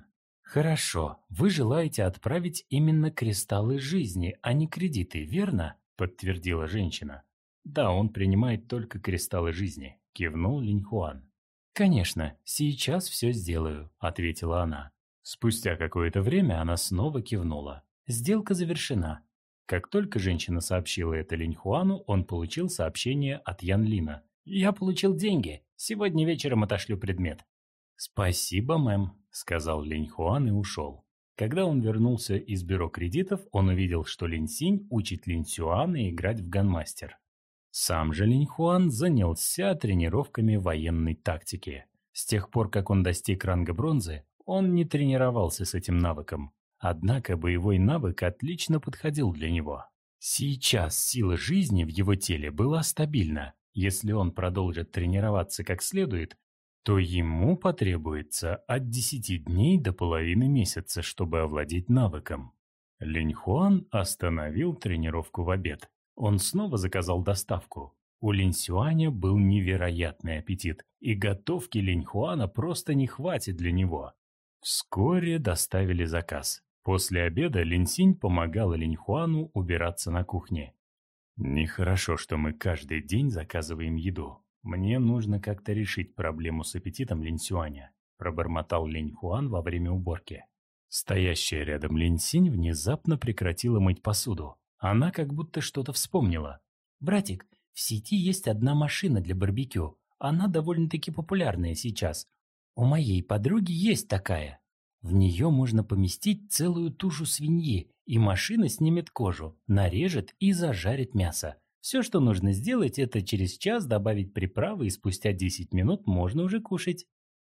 Хорошо, вы желаете отправить именно кристаллы жизни, а не кредиты, верно? Подтвердила женщина. Да, он принимает только кристаллы жизни, кивнул Линьхуан. Конечно, сейчас все сделаю, ответила она. Спустя какое-то время она снова кивнула. Сделка завершена. Как только женщина сообщила это Линьхуану, он получил сообщение от Ян Лина. «Я получил деньги. Сегодня вечером отошлю предмет». «Спасибо, мэм», — сказал Линьхуан и ушел. Когда он вернулся из бюро кредитов, он увидел, что Линьсинь учит Линьсюана играть в ганмастер. Сам же Линьхуан занялся тренировками военной тактики. С тех пор, как он достиг ранга бронзы, он не тренировался с этим навыком. Однако боевой навык отлично подходил для него. Сейчас сила жизни в его теле была стабильна. Если он продолжит тренироваться как следует, то ему потребуется от десяти дней до половины месяца, чтобы овладеть навыком. Линьхуан остановил тренировку в обед. Он снова заказал доставку. У Линьсюаня был невероятный аппетит, и готовки Линьхуана просто не хватит для него. Вскоре доставили заказ. После обеда Линьсинь помогала Линьхуану убираться на кухне. «Нехорошо, что мы каждый день заказываем еду. Мне нужно как-то решить проблему с аппетитом Линьсюаня», пробормотал Линьхуан во время уборки. Стоящая рядом Линьсинь внезапно прекратила мыть посуду. Она как будто что-то вспомнила. «Братик, в сети есть одна машина для барбекю. Она довольно-таки популярная сейчас. У моей подруги есть такая. В нее можно поместить целую тушу свиньи, и машина снимет кожу, нарежет и зажарит мясо. Все, что нужно сделать, это через час добавить приправы, и спустя десять минут можно уже кушать».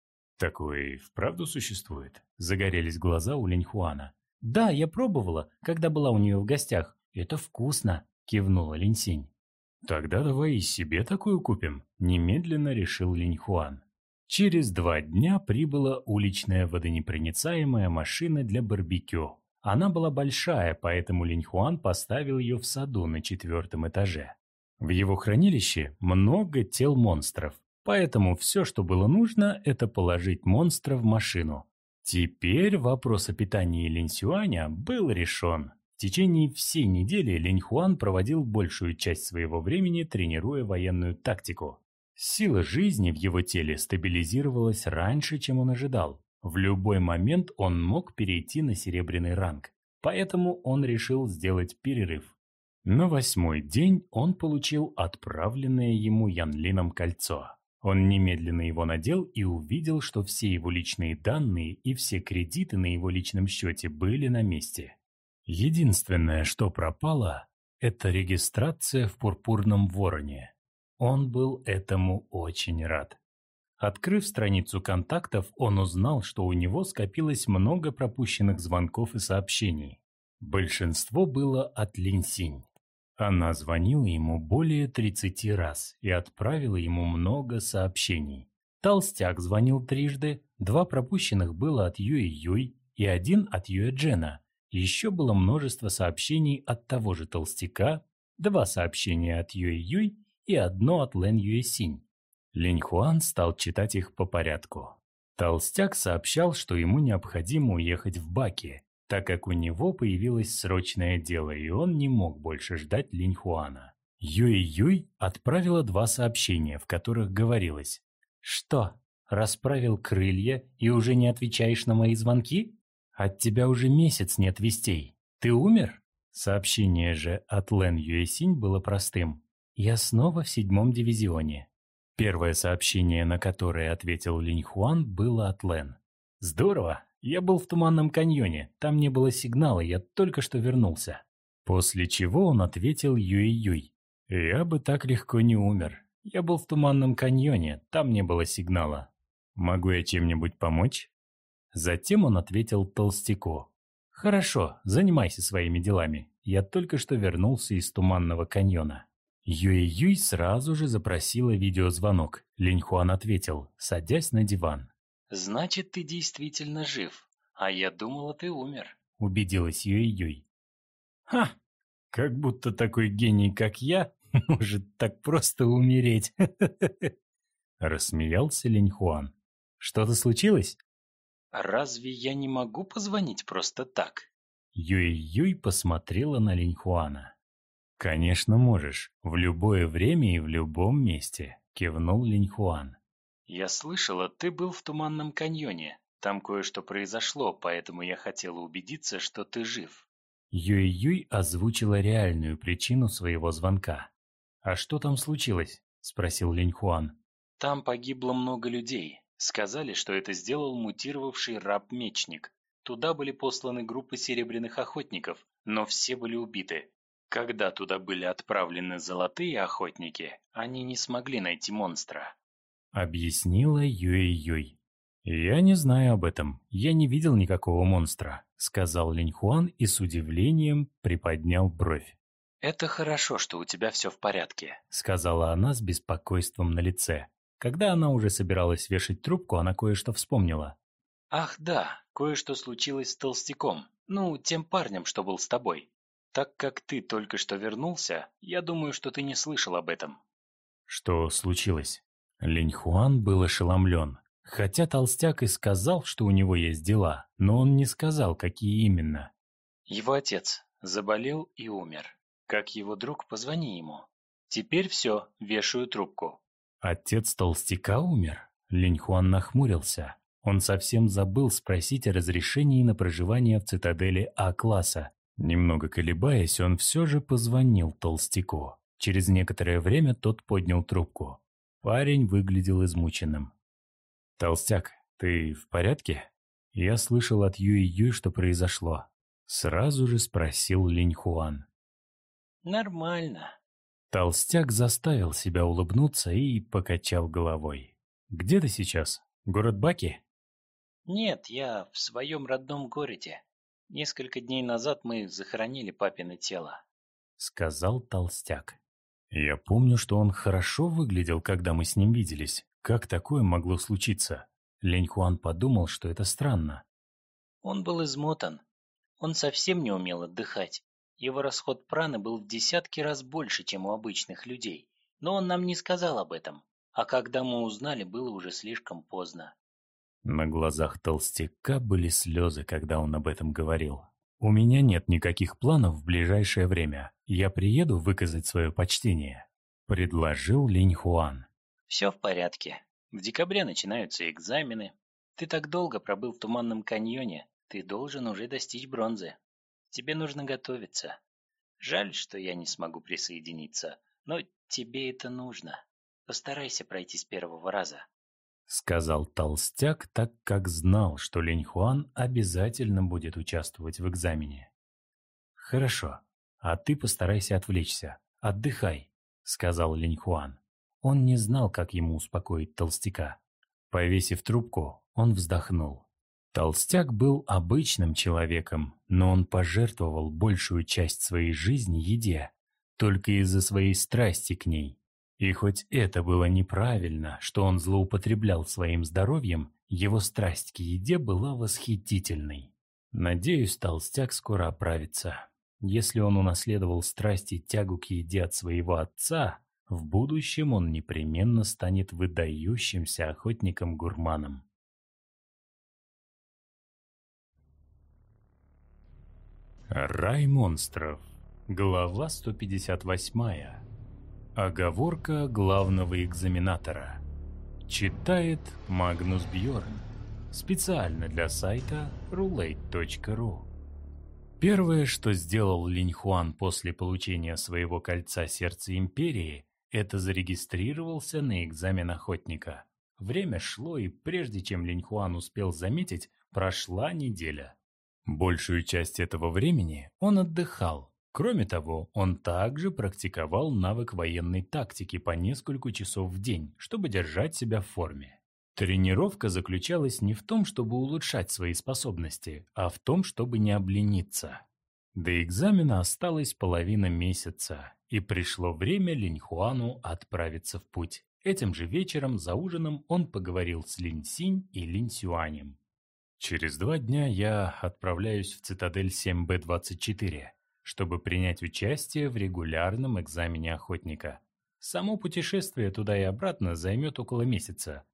«Такое вправду существует?» Загорелись глаза у Линьхуана. «Да, я пробовала, когда была у нее в гостях. Это вкусно», — кивнула Линьсинь. «Тогда давай и себе такую купим», — немедленно решил Линьхуан. Через два дня прибыла уличная водонепроницаемая машина для барбекю. Она была большая, поэтому Линьхуан поставил ее в саду на четвертом этаже. В его хранилище много тел монстров, поэтому все, что было нужно, это положить монстра в машину. Теперь вопрос о питании Линьсюаня был решен. В течение всей недели Линьхуан проводил большую часть своего времени, тренируя военную тактику. Сила жизни в его теле стабилизировалась раньше, чем он ожидал. В любой момент он мог перейти на серебряный ранг, поэтому он решил сделать перерыв. На восьмой день он получил отправленное ему Ян Лином кольцо. Он немедленно его надел и увидел, что все его личные данные и все кредиты на его личном счете были на месте. Единственное, что пропало, это регистрация в Пурпурном Вороне. Он был этому очень рад. Открыв страницу контактов, он узнал, что у него скопилось много пропущенных звонков и сообщений. Большинство было от Линьсинь. Она звонила ему более тридцати раз и отправила ему много сообщений. Толстяк звонил трижды, два пропущенных было от Юэ-Юй и один от Юэ-Джена. Еще было множество сообщений от того же толстяка, два сообщения от Юэ-Юй и одно от Лэн Юэ-Синь. Линьхуан стал читать их по порядку. Толстяк сообщал, что ему необходимо уехать в Баки, так как у него появилось срочное дело, и он не мог больше ждать Линьхуана. Юэ-Юй отправила два сообщения, в которых говорилось: «Что, расправил крылья и уже не отвечаешь на мои звонки? От тебя уже месяц нет вестей. Ты умер?» Сообщение же от Лэн Юэ-Синь было простым: «Я снова в седьмом дивизионе». Первое сообщение, на которое ответил Линьхуан, было от Лэн. «Здорово! Я был в Туманном каньоне, там не было сигнала, я только что вернулся». После чего он ответил Юэ-Юй: «Я бы так легко не умер. Я был в Туманном каньоне, там не было сигнала. Могу я чем-нибудь помочь?» Затем он ответил Толстяку: «Хорошо, занимайся своими делами. Я только что вернулся из Туманного каньона». Юэ-Юй сразу же запросила видеозвонок. Линьхуан ответил, садясь на диван. «Значит, ты действительно жив, а я думала, ты умер», — убедилась Юэ-Юй. «Ха! Как будто такой гений, как я, может так просто умереть!» Рассмеялся Линьхуан. «Что-то случилось?» Разве я не могу позвонить просто так? Юй-Юй посмотрела на Линьхуана. «Конечно можешь, в любое время и в любом месте», — кивнул Линьхуан. Я слышала, ты был в Туманном каньоне. Там кое-что произошло, поэтому я хотела убедиться, что ты жив. Юй-Юй озвучила реальную причину своего звонка. «А что там случилось?» — спросил Линьхуан. Там погибло много людей. Сказали, что это сделал мутировавший раб-мечник. Туда были посланы группы серебряных охотников, но все были убиты. Когда туда были отправлены золотые охотники, они не смогли найти монстра. Объяснила Юй-Юй. «Я не знаю об этом. Я не видел никакого монстра», — сказал Линьхуан и с удивлением приподнял бровь. «Это хорошо, что у тебя все в порядке», — сказала она с беспокойством на лице. Когда она уже собиралась вешать трубку, она кое-что вспомнила. «Ах да, кое-что случилось с толстяком, ну, тем парнем, что был с тобой. Так как ты только что вернулся, я думаю, что ты не слышал об этом». «Что случилось?» Линьхуан был ошеломлен. Хотя толстяк и сказал, что у него есть дела, но он не сказал, какие именно. Его отец заболел и умер. Как его друг, позвони ему. Теперь все, вешаю трубку. Отец толстяка умер? Линьхуан нахмурился. Он совсем забыл спросить о разрешении на проживание в цитадели А-класса. Немного колебаясь, он все же позвонил толстяку. Через некоторое время тот поднял трубку. Парень выглядел измученным. «Толстяк, ты в порядке? Я слышал от Юй-Юй, что произошло». Сразу же спросил Линьхуан. «Нормально». Толстяк заставил себя улыбнуться и покачал головой. «Где ты сейчас? Город Баки?» «Нет, я в своем родном городе. Несколько дней назад мы захоронили папино тело», — сказал толстяк. «Я помню, что он хорошо выглядел, когда мы с ним виделись. Как такое могло случиться?» Линьхуан подумал, что это странно. «Он был измотан. Он совсем не умел отдыхать. Его расход праны был в десятки раз больше, чем у обычных людей. Но он нам не сказал об этом. А когда мы узнали, было уже слишком поздно». На глазах толстяка были слезы, когда он об этом говорил. «У меня нет никаких планов в ближайшее время. Я приеду выказать свое почтение», — предложил Линьхуан. «Все в порядке. В декабре начинаются экзамены. Ты так долго пробыл в Туманном каньоне, ты должен уже достичь бронзы. Тебе нужно готовиться. Жаль, что я не смогу присоединиться, но тебе это нужно. Постарайся пройти с первого раза», — сказал толстяк, так как знал, что Линьхуан обязательно будет участвовать в экзамене. «Хорошо, а ты постарайся отвлечься. Отдыхай», — сказал Линьхуан. Он не знал, как ему успокоить толстяка. Повесив трубку, он вздохнул. Толстяк был обычным человеком, но он пожертвовал большую часть своей жизни еде, только из-за своей страсти к ней. И хоть это было неправильно, что он злоупотреблял своим здоровьем, его страсть к еде была восхитительной. Надеюсь, толстяк скоро оправится. Если он унаследовал страсть и тягу к еде от своего отца, в будущем он непременно станет выдающимся охотником-гурманом. Рай монстров. Глава сто пятьдесят восемь. Оговорка главного экзаменатора. Читает Магнус Бьорн. Специально для сайта рулейт точка ру. Первое, что сделал Линьхуан после получения своего кольца Сердца Империи, это зарегистрировался на экзамен охотника. Время шло, и прежде чем Линьхуан успел заметить, прошла неделя. Большую часть этого времени он отдыхал. Кроме того, он также практиковал навык военной тактики по несколько часов в день, чтобы держать себя в форме. Тренировка заключалась не в том, чтобы улучшать свои способности, а в том, чтобы не облениться. До экзамена осталась половина месяца, и пришло время Линьхуану отправиться в путь. Этим же вечером за ужином он поговорил с Линь-Синь и Линь-Сюанем. «Через два дня я отправляюсь в цитадель семь бэ двадцать четыре, чтобы принять участие в регулярном экзамене охотника. Само путешествие туда и обратно займет около месяца.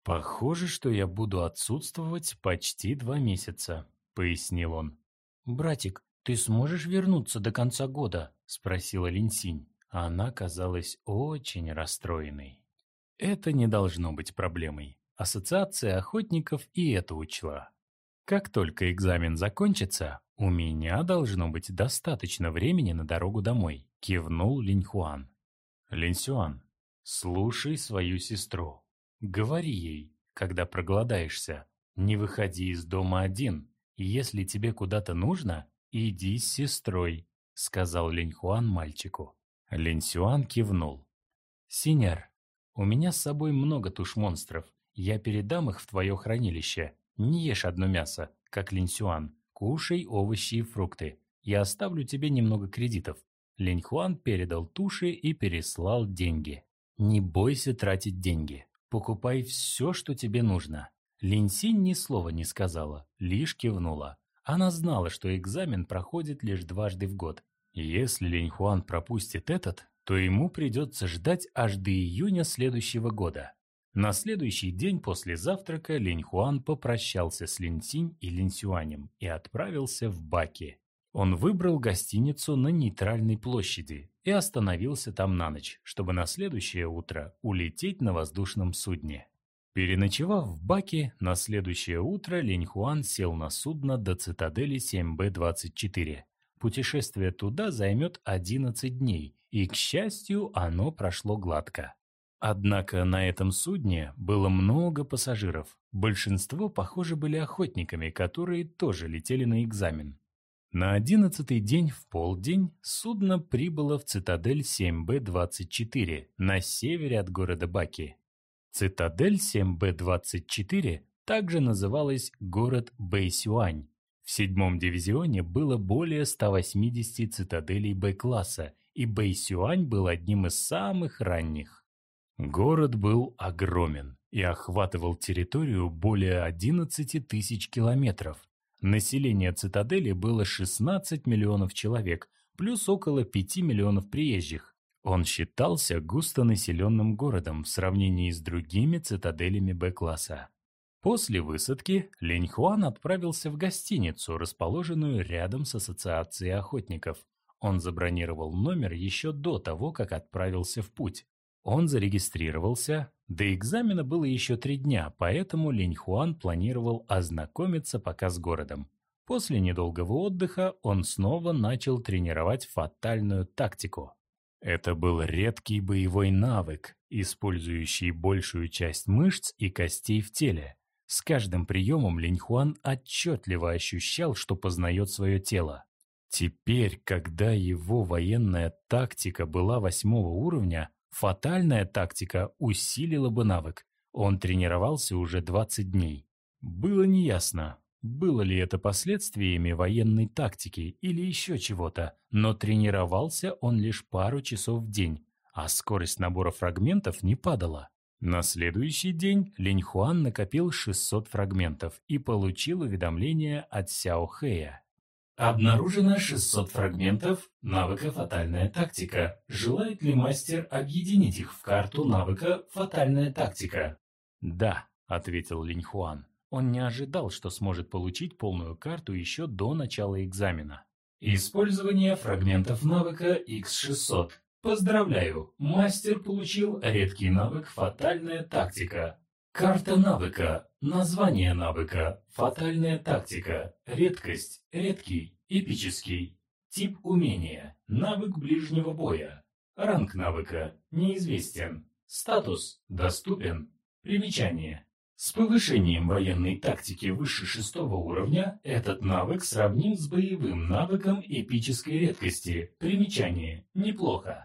«Похоже, что я буду отсутствовать почти два месяца», — пояснил он. «Братик, ты сможешь вернуться до конца года?» — спросила Линсинь. Она казалась очень расстроенной. Это не должно быть проблемой. Ассоциация охотников и это учла. Как только экзамен закончится, у меня должно быть достаточно времени на дорогу домой, кивнул Линьхуан. Линсюан, слушай свою сестру. Говори ей, когда проголодаешься, не выходи из дома один, и если тебе куда-то нужно, иди с сестрой, сказал Линьхуан мальчику. Линсюан кивнул. Синьор, у меня с собой много туш монстров, я передам их в твое хранилище. Не ешь одно мясо, как Линсюан, кушай овощи и фрукты. Я оставлю тебе немного кредитов. Линьхуан передал туши и переслал деньги. Не бойся тратить деньги. Покупай все, что тебе нужно. Линсинь ни слова не сказала, лишь кивнула. Она знала, что экзамен проходит лишь дважды в год. Если Линьхуан пропустит этот, то ему придется ждать аж до июня следующего года. На следующий день после завтрака Линьхуан попрощался с Линсинь и Линсюанем и отправился в Баки. Он выбрал гостиницу на нейтральной площади и остановился там на ночь, чтобы на следующее утро улететь на воздушном судне. Переночевав в Баке, на следующее утро Линьхуан сел на судно до цитадели семь бэ двадцать четыре. Путешествие туда займет одиннадцать дней, и, к счастью, оно прошло гладко. Однако на этом судне было много пассажиров. Большинство, похоже, были охотниками, которые тоже летели на экзамен. На одиннадцатый день в полдень судно прибыло в цитадель семь бэ двадцать четыре на севере от города Баки. Цитадель семь бэ двадцать четыре также называлась город Бэйсюань. В седьмом дивизионе было более ста восьмидесяти цитаделей Б-класса, и Бэйсюань был одним из самых ранних. Город был огромен и охватывал территорию более одиннадцати тысяч километров. Население цитадели было шестнадцать миллионов человек, плюс около пяти миллионов приезжих. Он считался густонаселенным городом в сравнении с другими цитаделями Б-класса. После высадки Линьхуан отправился в гостиницу, расположенную рядом с ассоциацией охотников. Он забронировал номер еще до того, как отправился в путь. Он зарегистрировался, до экзамена было еще три дня, поэтому Линьхуан планировал ознакомиться пока с городом. После недолгого отдыха он снова начал тренировать фатальную тактику. Это был редкий боевой навык, использующий большую часть мышц и костей в теле. С каждым приемом Линьхуан отчетливо ощущал, что познает свое тело. Теперь, когда его военная тактика была восьмого уровня, фатальная тактика усилила бы навык. Он тренировался уже двадцать дней. Было неясно, было ли это последствиями военной тактики или еще чего-то, но тренировался он лишь пару часов в день, а скорость набора фрагментов не падала. На следующий день Линьхуан накопил шестьсот фрагментов и получил уведомление от Сяо Хэя. Обнаружено шестьсот фрагментов навыка «Фатальная тактика». Желает ли мастер объединить их в карту навыка «Фатальная тактика»? «Да», — ответил Линьхуан. Он не ожидал, что сможет получить полную карту еще до начала экзамена. Использование фрагментов навыка икс шестьсот. Поздравляю, мастер получил редкий навык «Фатальная тактика». Карта навыка. Название навыка. Фатальная тактика. Редкость. Редкий. Эпический. Тип умения. Навык ближнего боя. Ранг навыка. Неизвестен. Статус. Доступен. Примечание. С повышением военной тактики выше шестого уровня этот навык сравним с боевым навыком эпической редкости. Примечание. Неплохо.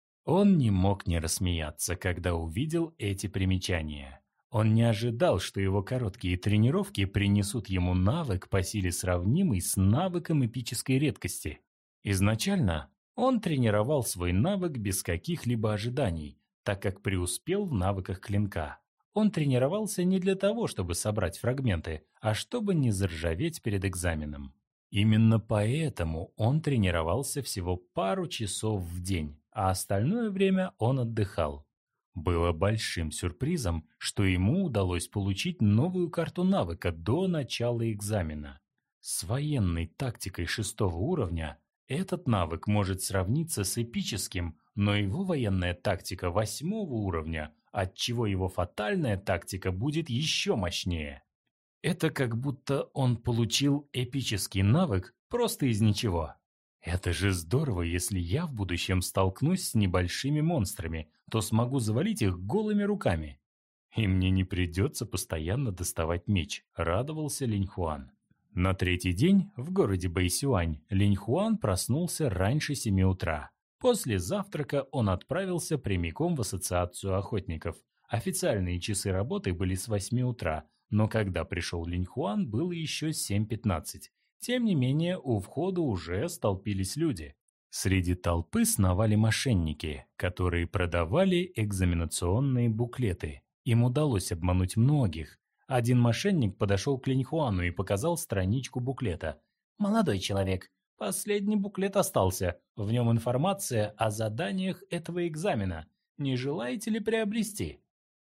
Он не мог не рассмеяться, когда увидел эти примечания. Он не ожидал, что его короткие тренировки принесут ему навык по силе сравнимый с навыком эпической редкости. Изначально он тренировал свой навык без каких-либо ожиданий, так как преуспел в навыках клинка. Он тренировался не для того, чтобы собрать фрагменты, а чтобы не заржаветь перед экзаменом. Именно поэтому он тренировался всего пару часов в день, а остальное время он отдыхал. Было большим сюрпризом, что ему удалось получить новую карту навыка до начала экзамена. С военной тактикой шестого уровня этот навык может сравниться с эпическим, но его военная тактика восьмого уровня, отчего его фатальная тактика будет еще мощнее. Это как будто он получил эпический навык просто из ничего. Это же здорово, если я в будущем столкнусь с небольшими монстрами, то смогу завалить их голыми руками. И мне не придется постоянно доставать меч, радовался Линьхуан. На третий день в городе Бэйсюань Линьхуан проснулся раньше семи утра. После завтрака он отправился прямиком в ассоциацию охотников. Официальные часы работы были с восьми утра, но когда пришел Линьхуан, было еще семь пятнадцать. Тем не менее, у входа уже столпились люди. Среди толпы сновали мошенники, которые продавали экзаменационные буклеты. Им удалось обмануть многих. Один мошенник подошел к Линьхуану и показал страничку буклета. «Молодой человек, последний буклет остался. В нем информация о заданиях этого экзамена. Не желаете ли приобрести?»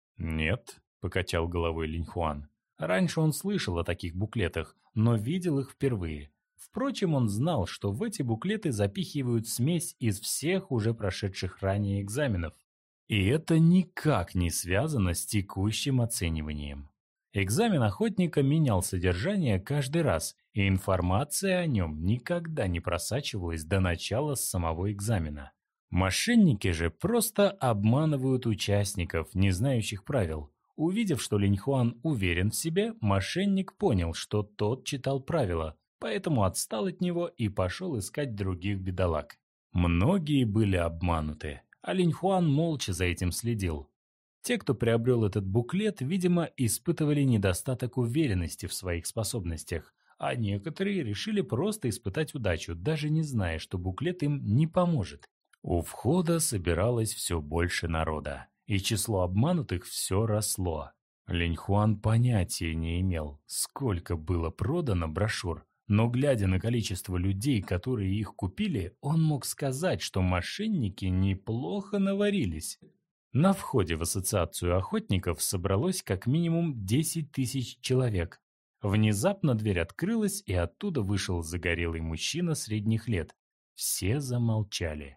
«Нет», — покачал головой Линьхуан. Раньше он слышал о таких буклетах, но видел их впервые. Впрочем, он знал, что в эти буклеты запихивают смесь из всех уже прошедших ранее экзаменов. И это никак не связано с текущим оцениванием. Экзамен охотника менял содержание каждый раз, и информация о нем никогда не просачивалась до начала самого экзамена. Мошенники же просто обманывают участников, не знающих правил. Увидев, что Линьхуан уверен в себе, мошенник понял, что тот читал правила, поэтому отстал от него и пошел искать других бедолаг. Многие были обмануты, а Линьхуан молча за этим следил. Те, кто приобрел этот буклет, видимо, испытывали недостаток уверенности в своих способностях, а некоторые решили просто испытать удачу, даже не зная, что буклет им не поможет. У входа собиралось все больше народа, и число обманутых все росло. Линьхуан понятия не имел, сколько было продано брошюр, но, глядя на количество людей, которые их купили, он мог сказать, что мошенники неплохо наварились. На входе в ассоциацию охотников собралось как минимум десять тысяч человек. Внезапно дверь открылась, и оттуда вышел загорелый мужчина средних лет. Все замолчали.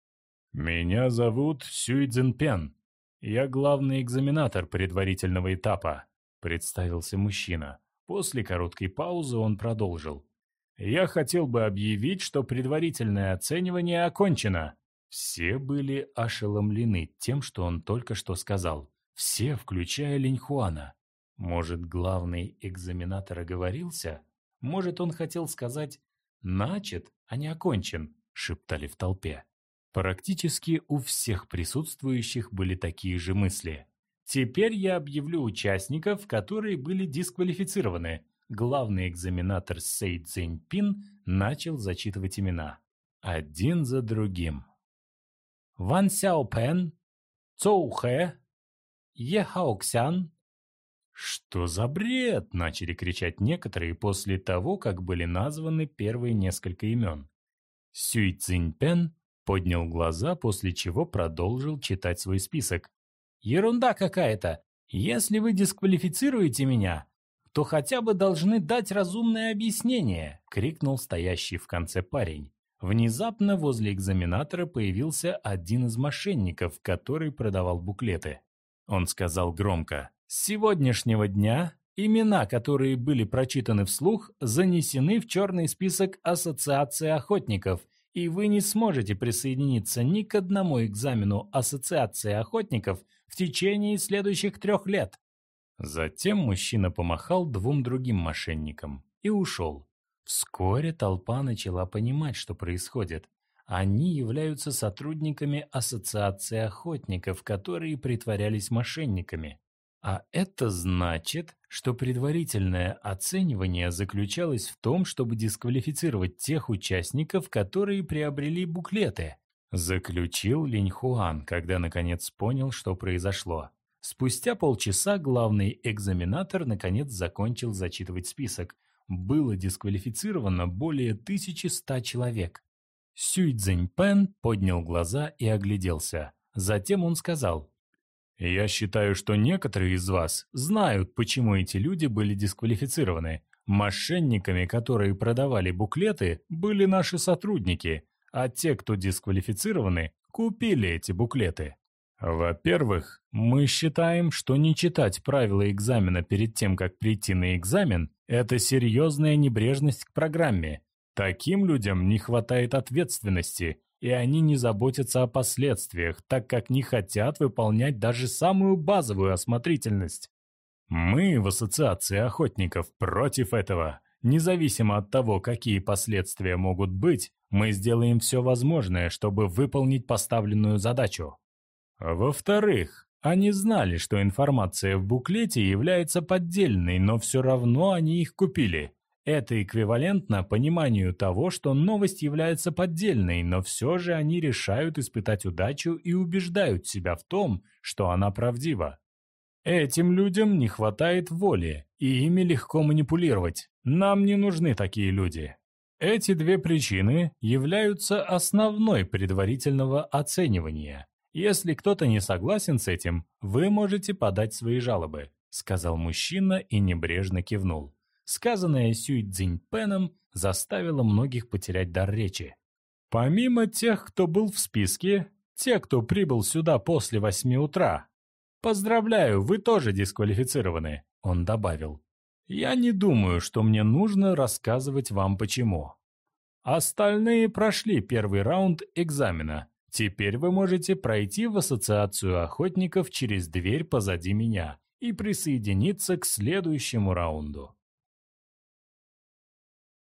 «Меня зовут Сюй Цзиньпен. Я главный экзаменатор предварительного этапа», — представился мужчина. После короткой паузы он продолжил. «Я хотел бы объявить, что предварительное оценивание окончено». Все были ошеломлены тем, что он только что сказал. Все, включая Линьхуана. Может, главный экзаменатор оговорился? Может, он хотел сказать «начат, а не окончен», — шептали в толпе. Практически у всех присутствующих были такие же мысли. Теперь я объявлю участников, которые были дисквалифицированы. Главный экзаменатор Сэй Цзиньпин начал зачитывать имена. Один за другим. Ван Сяопен, Цоу Хэ, Е Хаоксян. «Что за бред?» – начали кричать некоторые после того, как были названы первые несколько имен. Сюй Цзиньпен поднял глаза, после чего продолжил читать свой список. «Ерунда какая-то! Если вы дисквалифицируете меня, то хотя бы должны дать разумное объяснение!» – крикнул стоящий в конце парень. Внезапно возле экзаменатора появился один из мошенников, который продавал буклеты. Он сказал громко: «С сегодняшнего дня имена, которые были прочитаны вслух, занесены в черный список Ассоциации охотников, и вы не сможете присоединиться ни к одному экзамену Ассоциации охотников в течение следующих трех лет». Затем мужчина помахал двум другим мошенникам и ушел. Вскоре толпа начала понимать, что происходит. Они являются сотрудниками Ассоциации охотников, которые притворялись мошенниками. А это значит, что предварительное оценивание заключалось в том, чтобы дисквалифицировать тех участников, которые приобрели буклеты. Заключил Линьхуан, когда наконец понял, что произошло. Спустя полчаса главный экзаменатор наконец закончил зачитывать список. Было дисквалифицировано более тысячи ста человек. Сюй Цзиньпен поднял глаза и огляделся. Затем он сказал: Я считаю, что некоторые из вас знают, почему эти люди были дисквалифицированы. Мошенниками, которые продавали буклеты, были наши сотрудники, а те, кто дисквалифицированы, купили эти буклеты. Во-первых, мы считаем, что не читать правила экзамена перед тем, как прийти на экзамен, это серьезная небрежность к программе. Таким людям не хватает ответственности, и они не заботятся о последствиях, так как не хотят выполнять даже самую базовую осмотрительность. Мы в Ассоциации охотников против этого. Независимо от того, какие последствия могут быть, мы сделаем все возможное, чтобы выполнить поставленную задачу. Во-вторых, они знали, что информация в буклете является поддельной, но все равно они их купили. Это эквивалентно пониманию того, что новость является поддельной, но все же они решают испытать удачу и убеждают себя в том, что она правдива. Этим людям не хватает воли, и ими легко манипулировать. Нам не нужны такие люди. Эти две причины являются основной предварительного оценивания. Если кто-то не согласен с этим, вы можете подать свои жалобы, сказал мужчина и небрежно кивнул. Сказанное Сюй Цзиньпэном заставило многих потерять дар речи. Помимо тех, кто был в списке, те, кто прибыл сюда после восьми утра. «Поздравляю, вы тоже дисквалифицированы», — он добавил. «Я не думаю, что мне нужно рассказывать вам почему. Остальные прошли первый раунд экзамена. Теперь вы можете пройти в Ассоциацию охотников через дверь позади меня и присоединиться к следующему раунду».